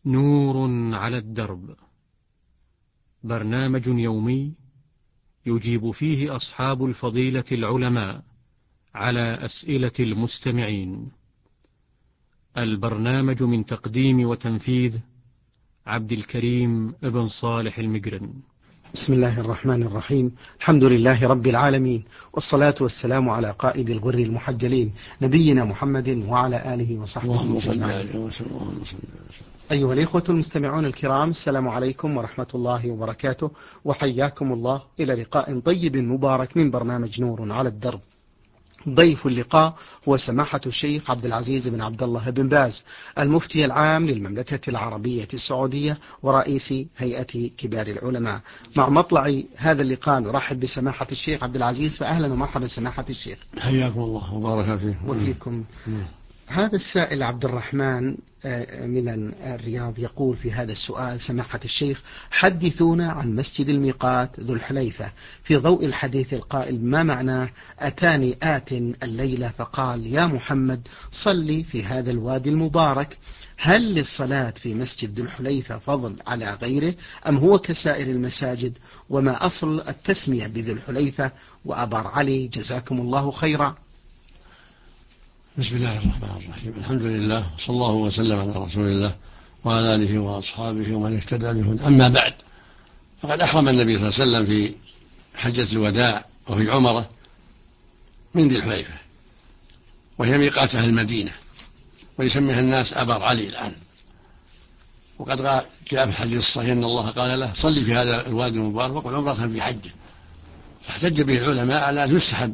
نور على الدرب، برنامج يومي يجيب فيه أصحاب الفضيلة العلماء على أسئلة المستمعين. البرنامج من تقديم وتنفيذ عبد الكريم ابن صالح المقرن. بسم الله الرحمن الرحيم. الحمد لله رب العالمين، والصلاة والسلام على قائد الغر المحجلين نبينا محمد وعلى آله وصحبه أجمعين. أيها الإخوة المستمعون الكرام، السلام عليكم ورحمة الله وبركاته، وحياكم الله إلى لقاء طيب مبارك من برنامج نور على الدرب. ضيف اللقاء هو سماحة الشيخ عبد العزيز بن عبد الله بن باز، المفتي العام للمملكة العربية السعودية ورئيس هيئة كبار العلماء. مع مطلع هذا اللقاء نرحب بسماحة الشيخ عبد العزيز، فأهلا ومرحبا سماحة الشيخ. حياكم الله وبارك فيكم وفيكم. هذا السائل عبد الرحمن من الرياض يقول في هذا السؤال: سماحة الشيخ، حدثونا عن مسجد الميقات ذو الحليفة في ضوء الحديث القائل ما معناه: أتاني آت الليلة فقال يا محمد صلي في هذا الوادي المبارك. هل للصلاة في مسجد ذو الحليفة فضل على غيره أم هو كسائر المساجد؟ وما أصل التسمية بذو الحليفة؟ وأبار علي جزاكم الله خيرا. بسم الله الرحمن الرحيم. الحمد لله، صلى الله وسلم على رسول الله وعلى آله وأصحابه ومن اهتدى بهداه. أما بعد، فقد أحرم النبي صلى الله عليه وسلم في حجة الوداع وفي عمره من ذي الحليفة، وهي ميقات أهل المدينة، ويسميها الناس أبار علي الآن. وقد جاء في الحديث الصحيح أن الله قال له: صلي في هذا الوادي المبارك وقل عمرة في حجه. فاحتج به العلماء على أن يستحب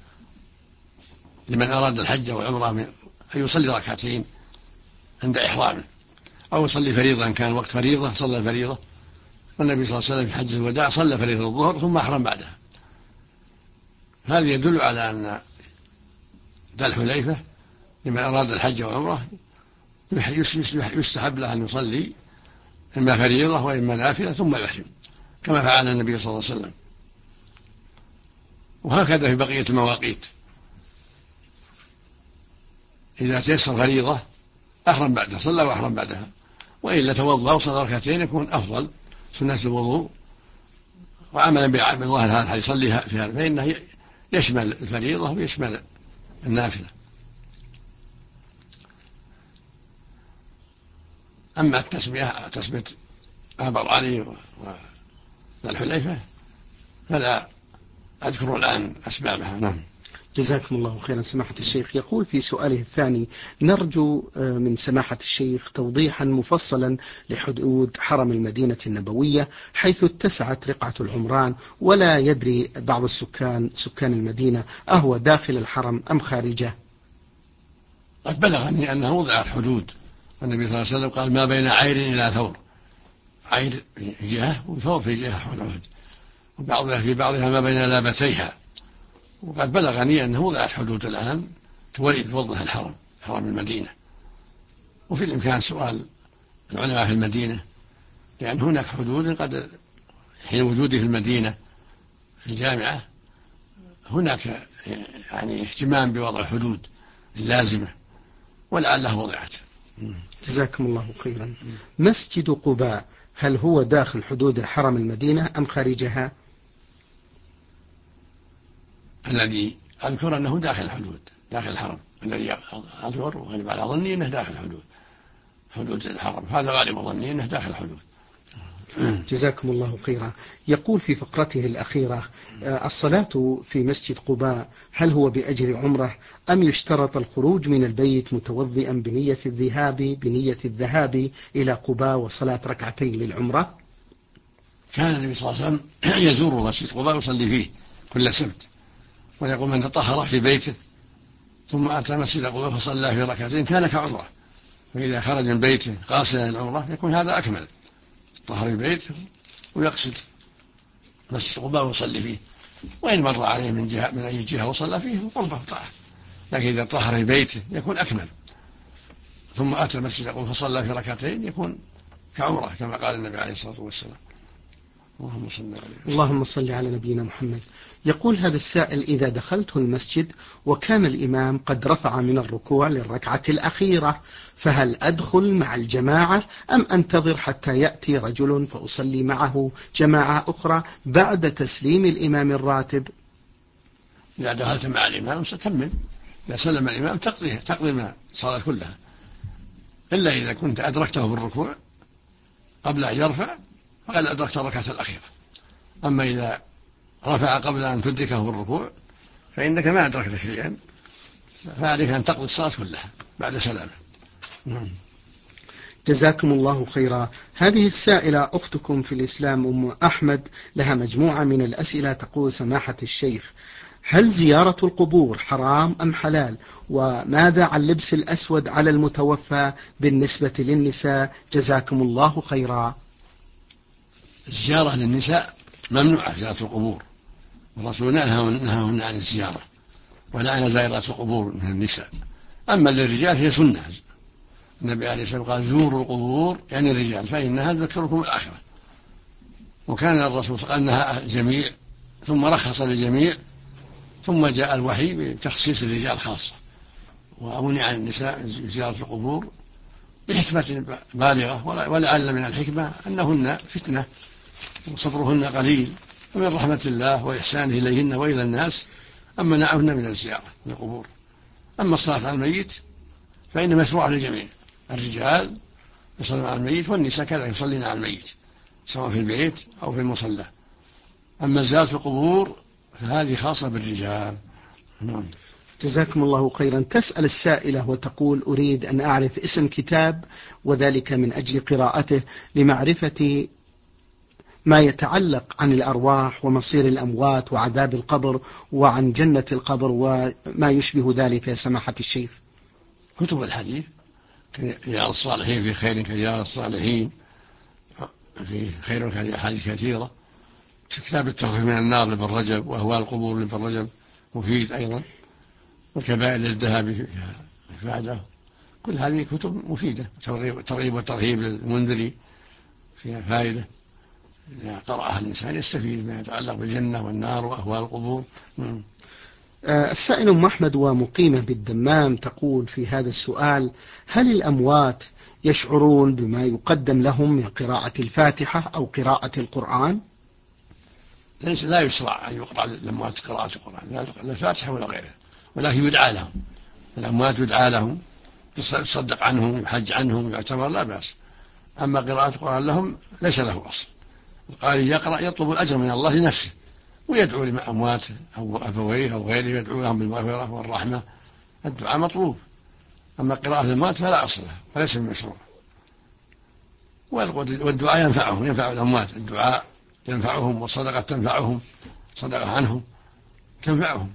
لمن أراد الحج والعمرة أن يصلي ركعتين عند إحرامه، أو يصلي فريضة إن كان وقت فريضة صلى الفريضة. والنبي صلى الله عليه وسلم في حجة الوداع صلى فريضة الظهر ثم أحرم بعدها. هذا يدل على أن ذا الحليفة لمن أراد الحج والعمرة يستحب له أن يصلي إما فريضة وإما نافلة ثم يحرم، كما فعل النبي صلى الله عليه وسلم. وهكذا في بقية المواقيت، إذا تيسر فريضة أحرم بعدها، صلى وأحرم بعدها، وإلا توضأ وصلى ركعتين يكون أفضل سنة الوضوء. وعملا بالظاهر هذا يصلي فيها، فإنه يشمل الفريضة ويشمل النافلة. أما تسمية أبر علي وذا الحليفة فلا أذكر الآن أسبابها. نعم. جزاكم الله خيرا سماحة الشيخ. يقول في سؤاله الثاني: نرجو من سماحة الشيخ توضيحا مفصلا لحدود حرم المدينة النبوية، حيث اتسعت رقعة العمران، ولا يدري بعض سكان المدينة أهو داخل الحرم أم خارجه. قد بلغني أنه وضعت حدود، والنبي صلى الله عليه وسلم قال: ما بين عير إلى ثور، عير في جهة وثور في جهة حدود، وبعضها في بعضها ما بين لابتيها. وقد بلغني أنه وضعت حدود الآن توضح حرم المدينة. وفي الإمكان سؤال العلماء في المدينة، لأن هناك حدود قد حين وجودي في المدينة في الجامعة هناك يعني اهتمام بوضع الحدود اللازمة، ولعلها وضعت. جزاكم الله خيرا. مسجد قباء هل هو داخل حدود الحرم المدينة أم خارجها؟ الذي أذكر أنه داخل الحدود، داخل الحرم. الذي أذكر وغالب على ظني أنه داخل حدود الحرم، هذا غالب ظني أنه داخل الحدود. جزاكم الله خيرا. يقول في فقرته الأخيرة: الصلاة في مسجد قباء هل هو بأجر عمره أم يشترط الخروج من البيت متوضئا بنية الذهاب إلى قباء وصلاة ركعتين للعمرة؟ كان النبي صلى الله عليه وسلم يزور مسجد قباء ويصلي فيه كل سبت، ويقول: من تطهر في بيته ثم أتى مسجد قباء فصلى في ركعتين كان كعمره. فإذا خرج من بيته قاصدا للعمرة يكون هذا أكمل، طهر البيت ويقصد مسجد قباء ويصلي فيه، وإن مر عليه من أي جهة وصلى فيه قربه طاعة. لكن إذا طهر بيته يكون أكمل، ثم أتى المسجد فصلى في ركعتين يكون كعمرة، كما قال النبي عليه الصلاة والسلام. اللهم صل عليه. اللهم صل على نبينا محمد. يقول هذا السائل: إذا دخلت المسجد وكان الإمام قد رفع من الركوع للركعة الأخيرة، فهل أدخل مع الجماعة أم أنتظر حتى يأتي رجل فأصلي معه جماعة أخرى بعد تسليم الإمام الراتب؟ إذا دخلت مع الإمام ستكمل، إذا سلم الإمام تقضي ما الصلاة كلها، إلا إذا كنت أدركته بالركوع قبل أن يرفع فقد أدركت الركعة الأخيرة. أما إذا رفع قبل أن تدركه بالركوع فإنك ما أدركت شيئا، فعليك أن تقضي الصلاة كلها بعد سلامه. جزاكم الله خيرا. هذه السائلة أختكم في الإسلام أم أحمد لها مجموعة من الأسئلة. تقول: سماحة الشيخ، هل زيارة القبور حرام أم حلال؟ وماذا عن لبس الأسود على المتوفى بالنسبة للنساء؟ جزاكم الله خيرا. الزيارة للنساء ممنوعة، زيارة القبور، الرسول نهاهن عن الزيارة ولعن زائرات القبور من النساء. أما للرجال هي سنة، النبي عليه الصلاة والسلام قال: زوروا القبور يعني الرجال فإنها تذكركم الآخرة. وكان الرسول قال: نهى الجميع ثم رخص للجميع، ثم جاء الوحي بتخصيص الرجال خاصة، ومنع النساء زيارة القبور بحكمة بالغة. ولعل من الحكمة أنهن فتنة وصبرهن قليل، ومن رحمة الله وإحسانه إليهن وإلى الناس أن منعهن من الزيارة للقبور. أما الصلاة على الميت فإن مشروع للجميع، الرجال يصلون على الميت والنساء كذلك يصلين على الميت سواء في البيت أو في المصلى. أما زيارة القبور فهذه خاصة بالرجال. جزاكم الله خيرا. تسأل السائلة وتقول: أريد أن أعرف اسم كتاب، وذلك من أجل قراءته لمعرفة ما يتعلق عن الأرواح ومصير الأموات وعذاب القبر وعن جنة القبر وما يشبه ذلك. سماحة الشيخ، كتب الحديث رياض الصالحين في خير كرياض الصالحين، في خير كأحاديث كثيرة. كتاب التخفيف من النار لابن رجب، وأهوال القبور لابن رجب مفيد أيضا، والكبائر للذهبي فائدة. كل هذه كتب مفيدة، الترغيب والترهيب للمنذري فيها فائدة، إذا قرأها الإنسان يستفيد ما يتعلق بالجنة والنار وأهوال القبور. السائل أم أحمد ومقيمة بالدمام تقول في هذا السؤال: هل الأموات يشعرون بما يقدم لهم من قراءة الفاتحة أو قراءة القرآن؟ لا يشرع أن يقرأ للأموات قراءة القرآن، لا الفاتحة ولا غيرها، ولكن يدعى لهم. الأموات يدعى لهم، يصدق عنهم، يحج عنهم، يعتبر لا بأس. أما قراءة القرآن لهم ليس له أصل. القارئ يقرأ يطلب الأجر من الله لنفسه، ويدعو لأموات أو أبويه أو غيره، يدعو لهم بالمغفرة والرحمة، الدعاء مطلوب. أما قراءة الموت فلا أصل له وليس بمشروع. والدعاء ينفعهم، ينفع الأموات، الدعاء ينفعهم، والصدقة تنفعهم، صدقة عنهم تنفعهم.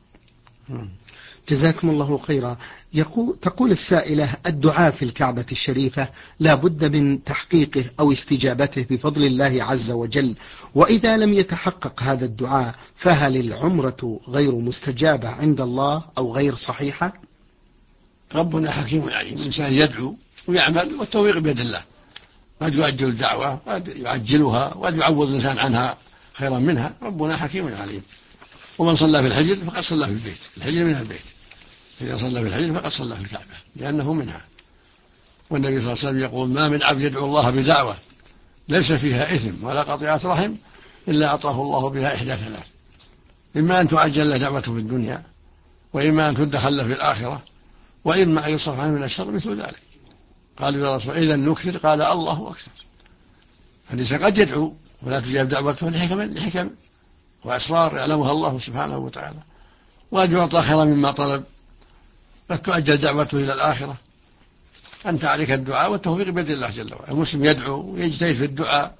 جزاكم الله خيرا. تقول السائلة: الدعاء في الكعبة الشريفة لا بد من تحقيقه أو استجابته بفضل الله عز وجل، وإذا لم يتحقق هذا الدعاء فهل العمرة غير مستجابة عند الله أو غير صحيحة؟ ربنا حكيم عليم، الإنسان يدعو ويعمل والتوفيق بيد الله، قد يؤجل الدعوة قد يعجلها وقد يعوض الإنسان عنها خيرا منها. ربنا حكيم عليم. ومن صلى في الحجر فقد صلى في البيت، الحجر من البيت، إذا صلى في الحجر فقد صلى في الكعبة لأنه منها. والنبي صلى الله عليه وسلم يقول: ما من عبد يدعو الله بدعوة ليس فيها إثم ولا قطيعة رحم إلا أعطاه الله بها إحدى ثلاث: إما أن تعجل له دعوته في الدنيا، وإما أن تدخل له في الآخرة، وإما أن يصرف عنه من الشر مثل ذلك. قالوا: يا رسول إذا نكثر؟ قال: الله أكثر. فالإنسان قد يدعو ولا تجاب دعوته لحكم وأسرار يعلمها الله سبحانه وتعالى، وقد يعطى خيرا مما طلب، قد تؤجل دعوته إلى الآخرة. أنت عليك الدعاء والتوفيق بيد الله جل وعلا. المسلم يدعو ويجتهد في الدعاء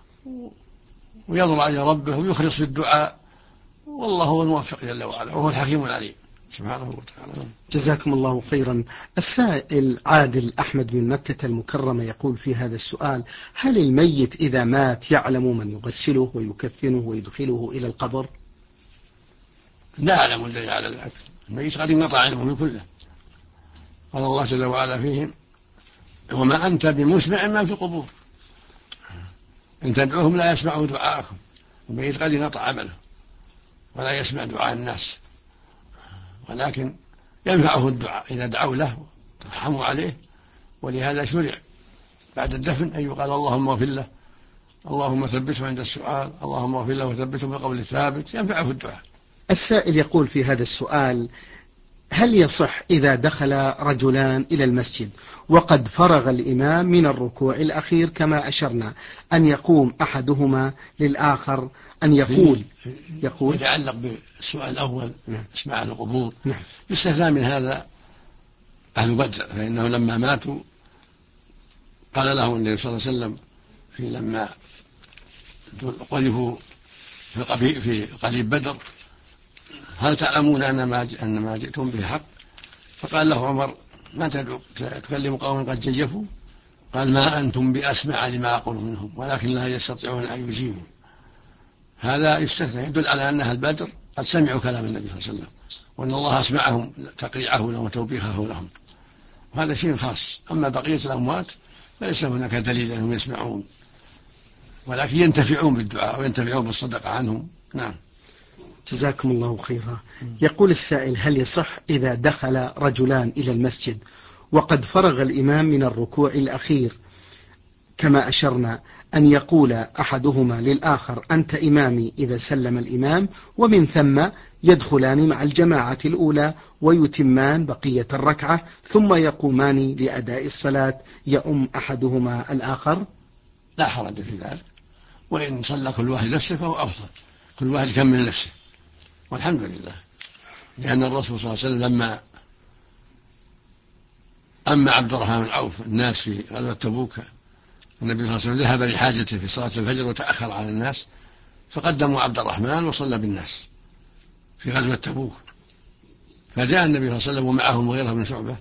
ويضرع إلى ربه ويخلص في الدعاء، والله هو الموفق جل وعلا، وهو الحكيم العليم سبحانه وتعالى. جزاكم الله خيرا. السائل عادل أحمد من مكة المكرمة يقول في هذا السؤال: هل الميت إذا مات يعلم من يغسله ويكفنه ويدخله إلى القبر؟ لا أعلم الدليل على ذلك، الميت قد انقطع علمه كله. قال الله جل وعلا فيهم: وما أنت بمسمع من في القبور. إن تدعوهم لا يسمعوا دعاءكم، الميت قد ينقطع عمله ولا يسمع دعاء الناس، ولكن ينفعه الدعاء إذا دعوا له ترحموا عليه. ولهذا شرع بعد الدفن أن يقال اللهم اغفر له، اللهم ثبته عند السؤال، اللهم اغفر له وثبته بالقول الثابت، ينفعه الدعاء. السائل يقول في هذا السؤال: هل يصح إذا دخل رجلان إلى المسجد وقد فرغ الإمام من الركوع الأخير كما أشرنا أن يقوم أحدهما للآخر أن يقول يتعلق بالسؤال الأول اسمع القبور، نعم. يستثنى من هذا أهل بدر، فإنه لما ماتوا قال لهم النبي صلى الله عليه وسلم لما قذفوا في قليب بدر: هل تعلمون أن ما جئتم به حق؟ فقال له عمر: ما تكلم قوم قد جيفوا؟ قال: ما أنتم بأسمع لما أقول منهم ولكن لا يستطيعون أن يجيبوا. هذا يستثنى، يدل على أن أهل بدر قد سمعوا كلام النبي صلى الله عليه وسلم، وأن الله أسمعهم تقريعه لهم وتوبيخه لهم، وهذا شيء خاص. أما بقية الأموات فليس هناك دليل أنهم يسمعون، ولكن ينتفعون بالدعاء وينتفعون بالصدقة عنهم. نعم. جزاكم الله خيرا. يقول السائل: هل يصح إذا دخل رجلان إلى المسجد وقد فرغ الإمام من الركوع الأخير كما أشرنا أن يقول أحدهما للآخر أنت إمامي إذا سلم الإمام، ومن ثم يدخلان مع الجماعة الأولى ويتمان بقية الركعة ثم يقومان لأداء الصلاة يؤم أحدهما الآخر؟ لا حرج في ذلك، وإن صلى كل واحد نفسه فهو أفضل، كل واحد يكمل نفسه، والحمد لله. لأن الرسول صلى الله عليه وسلم لما أما عبد الرحمن بن عوف الناس في غزوة تبوك، النبي صلى الله عليه وسلم ذهب لحاجته في صلاة الفجر وتأخر على الناس، فقدموا عبد الرحمن وصلى بالناس في غزوة تبوك. فجاء النبي صلى الله عليه وسلم ومعه المغيرة بن شعبة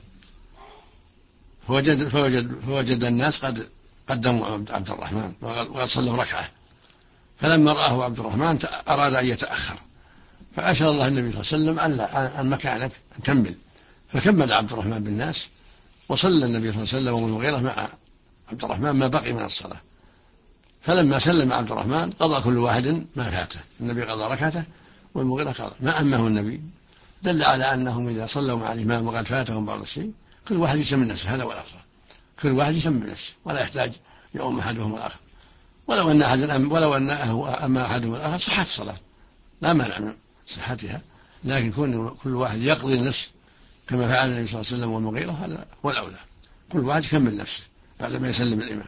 فوجد الناس قد قدموا عبد الرحمن وقد صلوا ركعة، فلما رآه عبد الرحمن أراد أن يتأخر، فأشار الله النبي صلى الله عليه وسلم عن مكانك كمل، فكمل عبد الرحمن بالناس، وصلى النبي صلى الله عليه وسلم والمغيرة مع عبد الرحمن ما بقي من الصلاة. فلما سلم عبد الرحمن قضى كل واحد ما فاته، النبي قضى ركعته والمغيرة قضى ما أمه النبي، دل على أنهم إذا صلوا مع الإمام وقد فاتهم بعض الشيء كل واحد يسمي نفسه، هذا ولا أفضل، كل واحد يسمي نفسه ولا يحتاج يؤم أحدهم الآخر. ولو أنه أما أحدهم الآخر صحت الصلاة لا مانع من صحتها، لكن كل واحد يقضي النفس كما فعل النبي صلى الله عليه وسلم والمغيرة هذا هو الأولى، كل واحد يكمل نفسه بعد ما يسلم الإمام.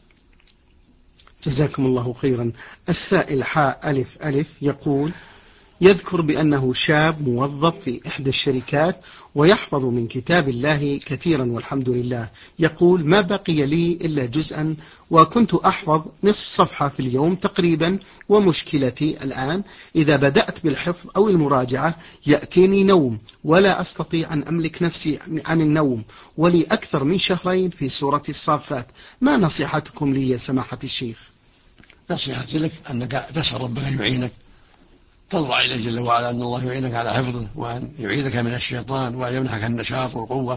جزاكم الله خيرا. السائل حاء ألف ألف يقول: يذكر بأنه شاب موظف في إحدى الشركات ويحفظ من كتاب الله كثيرا والحمد لله. يقول: ما بقي لي إلا جزءا وكنت أحفظ نصف صفحة في اليوم تقريبا، ومشكلتي الآن إذا بدأت بالحفظ أو المراجعة يأتيني نوم ولا أستطيع أن أملك نفسي عن النوم، ولي أكثر من شهرين في سورة الصافات. ما نصيحتكم لي يا سماحة الشيخ؟ نصيحتي لك أنك تسأل ربك أن يعينك، تضرع إليه جل وعلا أن الله يعينك على حفظه وأن يعيذك من الشيطان وأن يمنحك النشاط والقوة،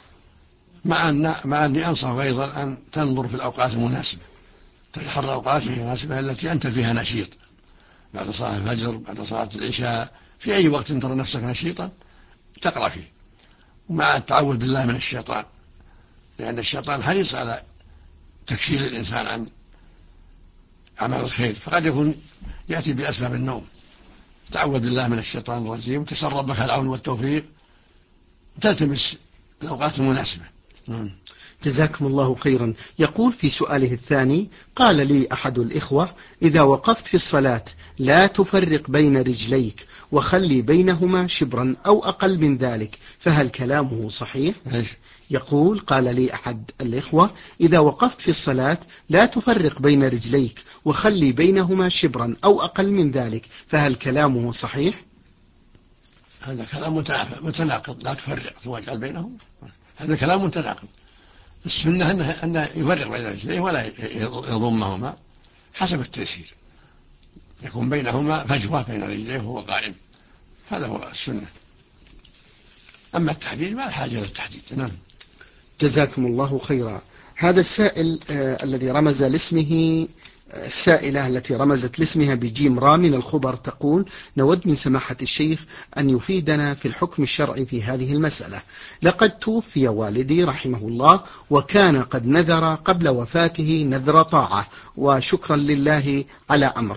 مع أني أنصح أيضا أن تنظر في الأوقات المناسبة، تحرى الأوقات المناسبة التي أنت فيها نشيط، بعد صلاة الفجر، بعد صلاة العشاء، في أي وقت ترى نفسك نشيطا تقرأ فيه، ومع التعوذ بالله من الشيطان، لأن الشيطان حريص على تكسير الإنسان عن أعمال الخير، فقد يكون يأتي بأسباب النوم. تعوذ بالله من الشيطان الرجيم، تسأل ربك العون والتوفيق، تلتمس الأوقات المناسبة. جزاكم الله خيرا. يقول في سؤاله الثاني: قال لي أحد الإخوة: إذا وقفت في الصلاة لا تفرق بين رجليك وخلي بينهما شبرا أو أقل من ذلك، فهل كلامه صحيح؟ يقول: قال لي أحد الإخوة: إذا وقفت في الصلاة لا تفرق بين رجليك وخلي بينهما شبرا أو أقل من ذلك، فهل كلامه صحيح؟ هذا كلام متناقض، لا تفرق واجعل بينهم، هذا كلام متناقض. السنة أنه يفرق بين رجليه ولا يضمهما حسب التيسير، يكون بينهما فجوة بين رجليه وهو قائم، هذا هو السنة. أما التحديد ما الحاجة للتحديد. نعم. جزاكم الله خيرا. هذا السائل الذي رمز لاسمه السائلة التي رمزت لاسمها بجيم را من الخبر تقول: نود من سماحة الشيخ أن يفيدنا في الحكم الشرعي في هذه المسألة. لقد توفي والدي رحمه الله، وكان قد نذر قبل وفاته نذر طاعة وشكرا لله على أمر،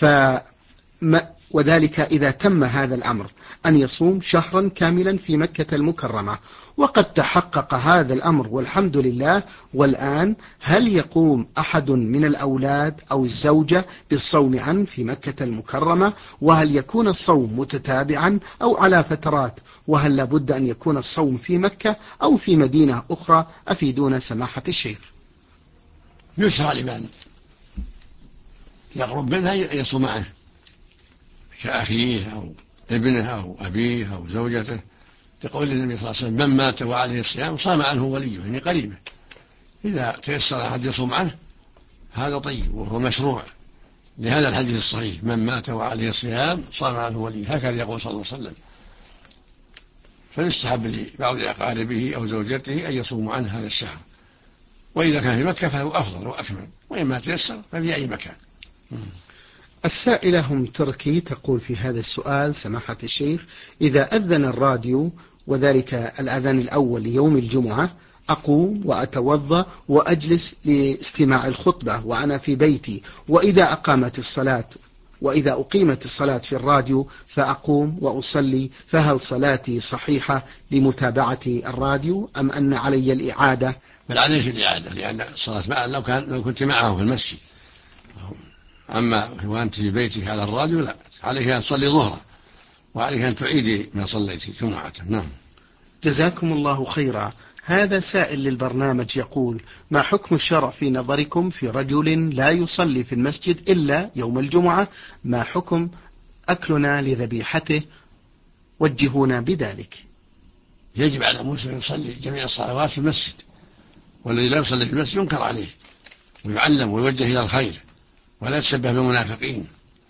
وذلك إذا تم هذا الأمر أن يصوم شهرا كاملا في مكة المكرمة، وقد تحقق هذا الأمر والحمد لله. والآن هل يقوم أحد من الأولاد أو الزوجة بالصوم عنه في مكة المكرمة؟ وهل يكون الصوم متتابعا أو على فترات؟ وهل لابد أن يكون الصوم في مكة أو في مدينة أخرى؟ أفيدونا سماحة الشيخ. يسرع لمن يقرب منها يصوم عنه كأخيه أو ابنه أو أبيه أو زوجته، يقول النبي صلى الله عليه وسلم: من مات وعليه الصيام صام عنه وليه، يعني قريبه. إذا تيسر أحد يصوم عنه هذا طيب وهو مشروع، لهذا الحديث الصحيح: من مات وعليه الصيام صام عنه وليه، هكذا يقول صلى الله عليه وسلم. فيستحب لبعض أقاربه أو زوجته أن يصوموا عنه هذا الشهر، وإذا كان في مكة فهو أفضل وأكمل، وإما تيسر ففي أي مكان. السائلة هم تركي تقول في هذا السؤال: سماحة الشيخ، إذا أذن الراديو وذلك الأذان الأول ليوم الجمعة أقوم وأتوضأ وأجلس لاستماع الخطبة وأنا في بيتي، وإذا أقيمت الصلاة في الراديو فأقوم وأصلي، فهل صلاتي صحيحة لمتابعة الراديو أم أن علي الإعادة؟ بل عليك الإعادة، لأن الصلاة معه لو كنت معه في المسجد. أما وأنت في بيتك على الراديو لا، عليك أن تصلي ظهرا، وعليك أن تعيدي ما صليت جمعة. نعم. جزاكم الله خيرا. هذا سائل للبرنامج يقول: ما حكم الشرع في نظركم في رجل لا يصلي في المسجد إلا يوم الجمعة؟ ما حكم أكلنا لذبيحته؟ وجهونا بذلك. يجب على المسلم يصلي جميع الصلوات في المسجد، والذي لا يصلي في المسجد ينكر عليه ويعلم ويوجه إلى الخير، ولا يتشبه بالمنافقين.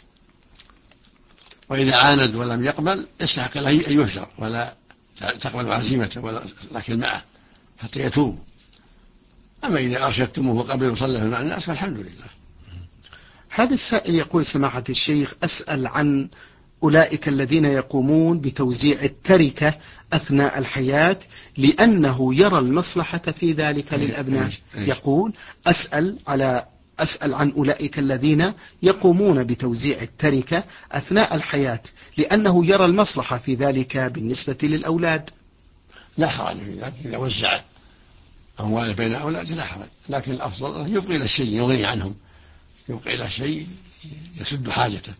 وإذا عاند ولم يقبل يستحق له أن يهجر، ولا تقبل عزيمته ولا لكن معه حتى يتوب. أما إذا أرشدتموه وقبل وصلى مع الناس فالحمد لله. هذا السائل يقول: سماحة الشيخ، أسأل عن أولئك الذين يقومون بتوزيع التركة أثناء الحياة لأنه يرى المصلحة في ذلك للأبناء. يقول: أسأل عن أولئك الذين يقومون بتوزيع التركة أثناء الحياة لأنه يرى المصلحة في ذلك بالنسبة للأولاد. لا حرج في ذلك، إذا وزع أمواله بين أولاده لا حرج، لكن الأفضل يبقي إلى الشيء يغني عنهم، يبقي إلى شيء يسد حاجته،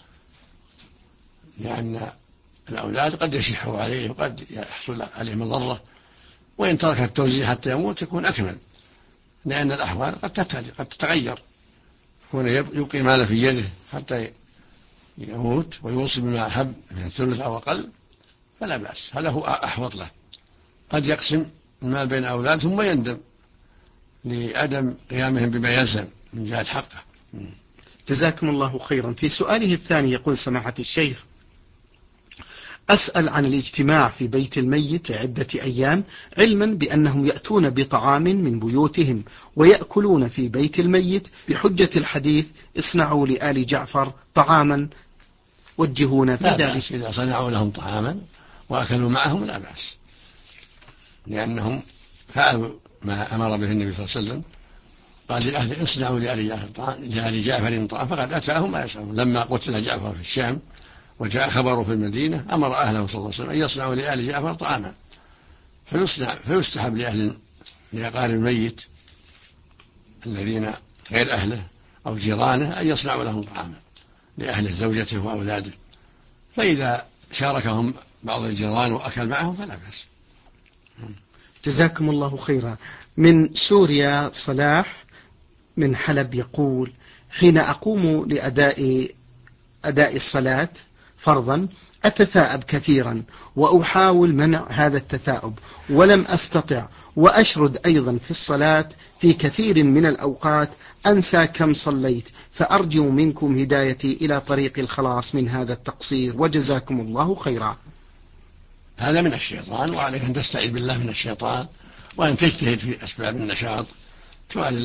لأن الأولاد قد يشحوا عليه وقد يحصل عليه مضرة، وإن ترك التوزيع حتى يموت يكون أكمل، لأن الأحوال قد تتغير. يكون يبقي ماله في يده حتى يموت ويوصي بما أحب من الثلث أو أقل فلا بأس، هذا هو أحوط له. قد يقسم المال بين أولاد ثم يندم لعدم قيامهم بما يلزم من جهة حقه. جزاكم الله خيرا. في سؤاله الثاني يقول: سماحة الشيخ، أسأل عن الاجتماع في بيت الميت لعدة أيام، علما بأنهم يأتون بطعام من بيوتهم ويأكلون في بيت الميت بحجة الحديث: اصنعوا لآل جعفر طعاما. وجهونا في ذلك. إذا صنعوا لهم طعاما وأكلوا معهم لا بأس، لأنهم فعلوا ما أمر به النبي صلى الله عليه وسلم، قال لأهل: اصنعوا لآل جعفر طعاما، فقد أتاهم ما يشاءون. لما قتل جعفر في الشام وجاء خبره في المدينة أمر أهله صلى الله عليه وسلم أن يصنعوا لآل جعفر طعاما، فيستحب لأقارب الميت الذين غير أهله أو جيرانه أن يصنعوا لهم طعاما لأهله زوجته وأولاده، فإذا شاركهم بعض الجيران وأكل معهم فلا بأس. جزاكم الله خيرا. من سوريا صلاح من حلب يقول: حين أقوم لأداء الصلاة فرضا أتثاءب كثيرا وأحاول منع هذا التثاؤب ولم أستطع، وأشرد أيضا في الصلاة في كثير من الأوقات أنسى كم صليت، فأرجو منكم هدايتي إلى طريق الخلاص من هذا التقصير، وجزاكم الله خيرا. هذا من الشيطان، وعليك أن تستعيذ بالله من الشيطان، وأن تجتهد في أسباب النشاط،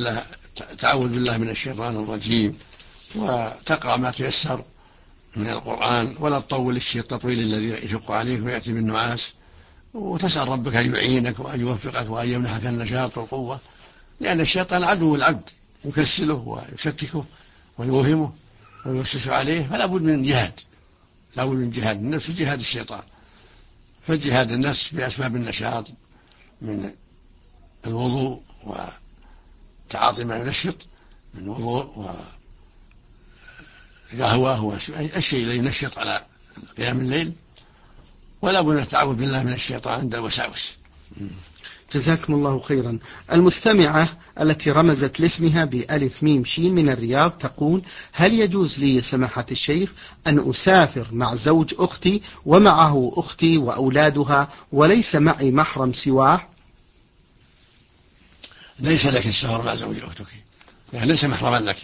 تعوذ بالله من الشيطان الرجيم، وتقرأ ما تيسر من القرآن، ولا تطول الشيء التطويل الذي يشق عليك ويأتي بالنعاس، وتسأل ربك أن يعينك وأن يوفقك وأن يمنحك النشاط والقوة، لأن الشيطان عدو العبد، يكسله ويشككه ويوهمه ويوسوس عليه، فلا بد من جهاد، لا بد من جهاد النفس وجهاد الشيطان. فجهاد النفس بأسباب النشاط من الوضوء وتعاطي ما ينشط من وضوء وقهوة والشيء الذي ينشط على قيام الليل، ولا بد من التعوذ بالله من الشيطان عند الوساوس. جزاكم الله خيرا. المستمعة التي رمزت لاسمها بألف ميم شين من الرياض تقول: هل يجوز لي سماحة الشيخ أن أسافر مع زوج أختي ومعه أختي وأولادها وليس معي محرم سواه؟ ليس لك السفر مع زوج أختك، يعني ليس محرما لك،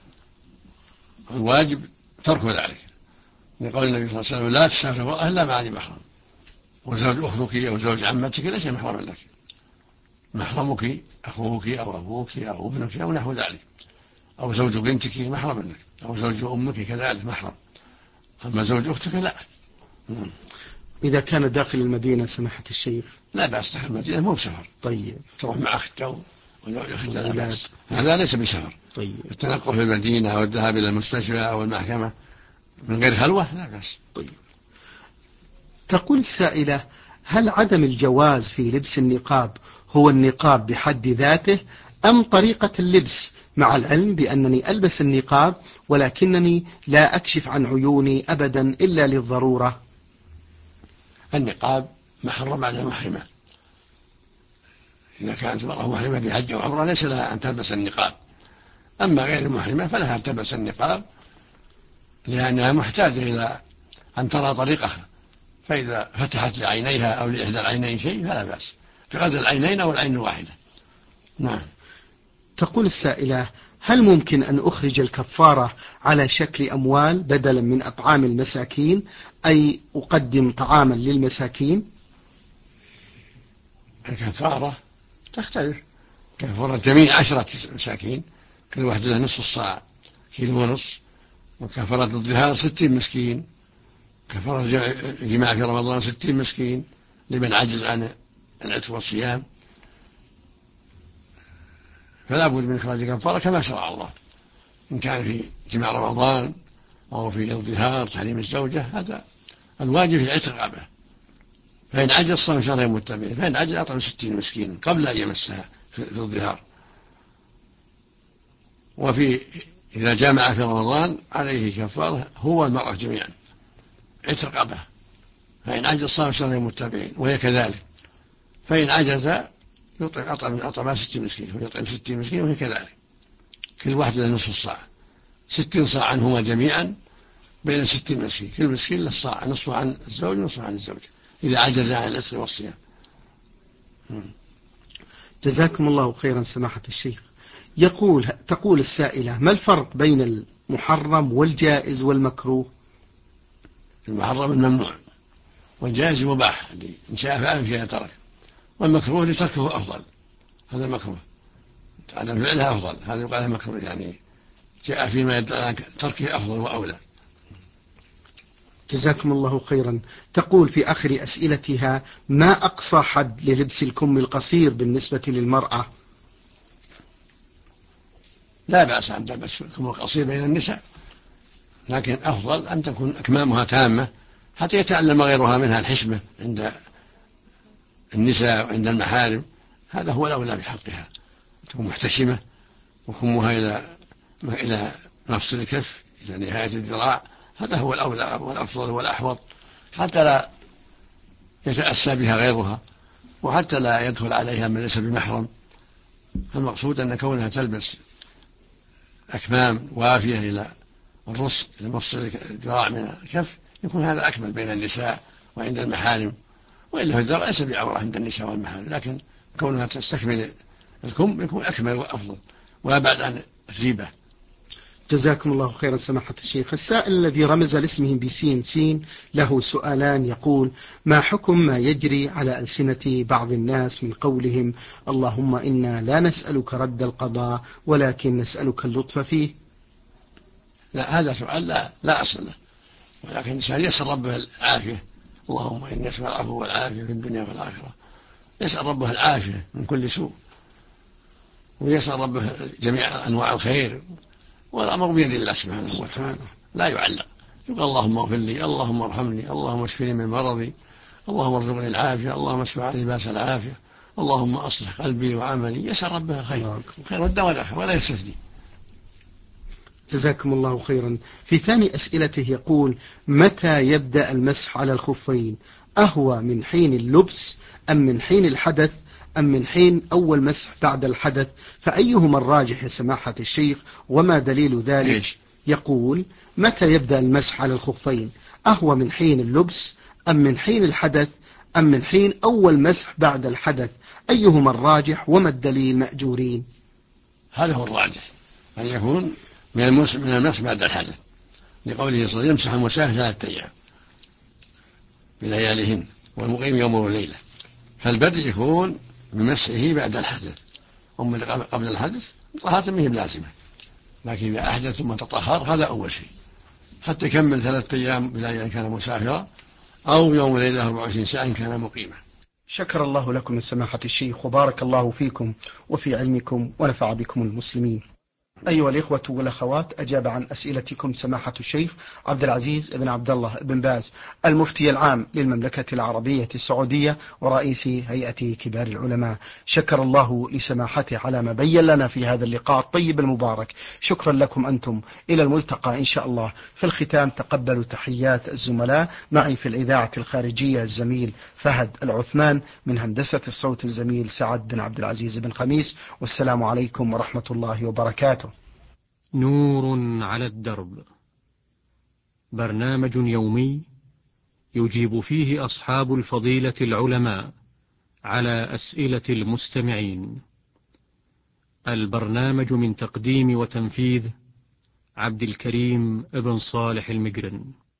الواجب ترك ذلك، لقول النبي صلى الله عليه وسلم: لا تسافر إلا مع ذي محرم. وزوج أختك أو زوج عمتك ليس محرما لك، محرمك أخوك أو أبوك أو ابنك أو نحو ذلك، أو زوج بنتك محرما لك، أو زوج أمك كذلك محرم، أما زوج أختك لا. إذا كان داخل المدينة سماحة الشيخ لا بأس، داخل المدينة مو بسفر. طيب. تروح مع أخته لا بأس، هذا ليس بسفر. طيب. التنقل في المدينة أو الذهاب إلى المستشفى أو المحكمة من غير خلوة لا بأس. طيب. تقول السائلة: هل عدم الجواز في لبس النقاب هو النقاب بحد ذاته أم طريقة اللبس، مع العلم بأنني ألبس النقاب ولكنني لا أكشف عن عيوني أبدا إلا للضرورة؟ النقاب محرم على المحرمة، إذا كانت المرأة محرمة بحج أو عمرة ليس لها أن تلبس النقاب، أما غير المحرمة فلها أن تلبس النقاب لأنها محتاجة إلى أن ترى طريقها، فإذا فتحت لعينيها أو لإحدى العينين شيء فلا بأس، بغض العينين أو العين الواحدة. نعم. تقول السائلة: هل ممكن أن أخرج الكفارة على شكل أموال بدلا من أطعام المساكين، أي أقدم طعاما للمساكين؟ الكفارة تختلف، كفارة جميع 10 مساكين كل واحد له نصف الصاع كيلو ونصف، وكفارة الظهار 60 مسكين، كفارة الجماع في رمضان 60 مسكين لمن عجز عن العتق والصيام، فلا بد من إخراج الكفارة كما شرع الله، إن كان في جماع رمضان أو في الظهار تحريم الزوجة، هذا الواجب في عتق رقبة، فإن عجز صام شهرين متبعين، فإن عجز أطعم 60 مسكين قبل أن يمسها في الظهار. وفي إذا جامع في رمضان عليه كفارة هو المرأة جميعا عتق رقبة، فإن عجز صام شهرين متبعين، وهي كذلك، فإن عجز أطعم 60 مسكين، ويطعم 60 مسكين وهي كذلك، كل واحد له نصف الصاع، 60 صاع عنهما جميعا بين 60 مسكين، كل مسكين له صاع، نصفه عن الزوج ونصفه عن الزوجة إذا عجز عن العتق والصيام. جزاكم الله خيرا سماحة الشيخ. تقول السائلة: ما الفرق بين المحرم والجائز والمكروه؟ المحرم الممنوع، والجائز مباح إن شاء فعل إن شاء ترك، والمكروه لتركه أفضل، هذا مكروه، عدم فعلها أفضل، هذا يقال مكروه، يعني جاء فيما يدل تركه أفضل وأولى. جزاكم الله خيرا. تقول في آخر أسئلتها: ما أقصى حد للبس الكم القصير بالنسبة للمرأة؟ لا بأس أن تلبس الكم القصير بين النساء، لكن أفضل أن تكون أكمامها تامة حتى يتعلم غيرها منها الحشمة عند النساء وعند المحارم، هذا هو الأولى بحقها، تكون محتشمة وكمها إلى نفس الكف إلى نهاية الذراع، هذا هو الأولى والأفضل والأحوط، حتى لا يتأسى بها غيرها، وحتى لا يدخل عليها من ليس بمحرم. المقصود أن كونها تلبس أكمام وافية إلى الرأس إلى مفصل الذراع من الكف يكون هذا أكمل بين النساء وعند المحارم، وإلا في الذراع ليس بعورة عند النساء والمحارم، لكن كونها تستكمل الكم يكون أكمل وأفضل وأبعد عن الريبة. جزاكم الله خيرا سماحة الشيخ. السائل الذي رمز لاسمه بسين سين له سؤالان، يقول: ما حكم ما يجري على ألسنة بعض الناس من قولهم اللهم إنا لا نسألك رد القضاء ولكن نسألك اللطف فيه؟ لا، هذا سؤال لا أصل له، ولكن الإنسان يسأل ربه العافية. اللهم إني أسأل العفو والعافية في الدنيا والآخرة، يسأل ربه العافية من كل سوء، ويسأل ربه جميع أنواع الخير، والأمر بيد الله سبحانه وتعالى لا يعلق. يقول اللهم اغفر لي، اللهم ارحمني، اللهم اشفني من مرضي، اللهم ارزقني العافية، اللهم اشفع عني لباس العافية، اللهم أصلح قلبي وعملي. يسأل ربه الخير والدار والآخرة ولا يستثني. جزاكم الله خيرا. في ثاني أسئلته يقول: متى يبدأ المسح على الخفين؟ أهو من حين اللبس أم من حين الحدث أم من حين أول مسح بعد الحدث؟ فأيهما الراجح يا سماحة الشيخ وما دليل ذلك؟ يقول: متى يبدأ المسح على الخفين؟ أهو من حين اللبس أم من حين الحدث أم من حين أول مسح بعد الحدث؟ أيهما الراجح وما الدليل مأجورين؟ هذا هو الراجح، أن يكون من المسح بعد الحدث، لقوله صلى الله عليه وسلم: يمسح المسافر 3 أيام بلياليهن والمقيم يوم وليلة. فالبدء يكون بمسحه بعد الحدث، أما قبل الحدث طهارة ما هي بلازمة، لكن إذا أحدث ثم تطهر هذا أول شيء، حتى يكمل 3 أيام بليالي إن كان مسافرا، أو يوم وليلة 24 ساعة إن كان مقيما. شكر الله لكم سماحة الشيخ وبارك الله فيكم وفي علمكم ونفع بكم المسلمين. أيها الإخوة والأخوات، أجاب عن أسئلتكم سماحة الشيخ عبد العزيز بن عبد الله بن باز، المفتي العام للمملكة العربية السعودية ورئيس هيئة كبار العلماء. شكر الله لسماحته على ما بين لنا في هذا اللقاء الطيب المبارك. شكرا لكم أنتم، إلى الملتقى إن شاء الله. في الختام تقبلوا تحيات الزملاء معي في الإذاعة الخارجية الزميل فهد العثمان، من هندسة الصوت الزميل سعد بن عبد العزيز بن خميس، والسلام عليكم ورحمة الله وبركاته. نور على الدرب، برنامج يومي يجيب فيه أصحاب الفضيلة العلماء على أسئلة المستمعين. البرنامج من تقديم وتنفيذ عبد الكريم ابن صالح المقرن.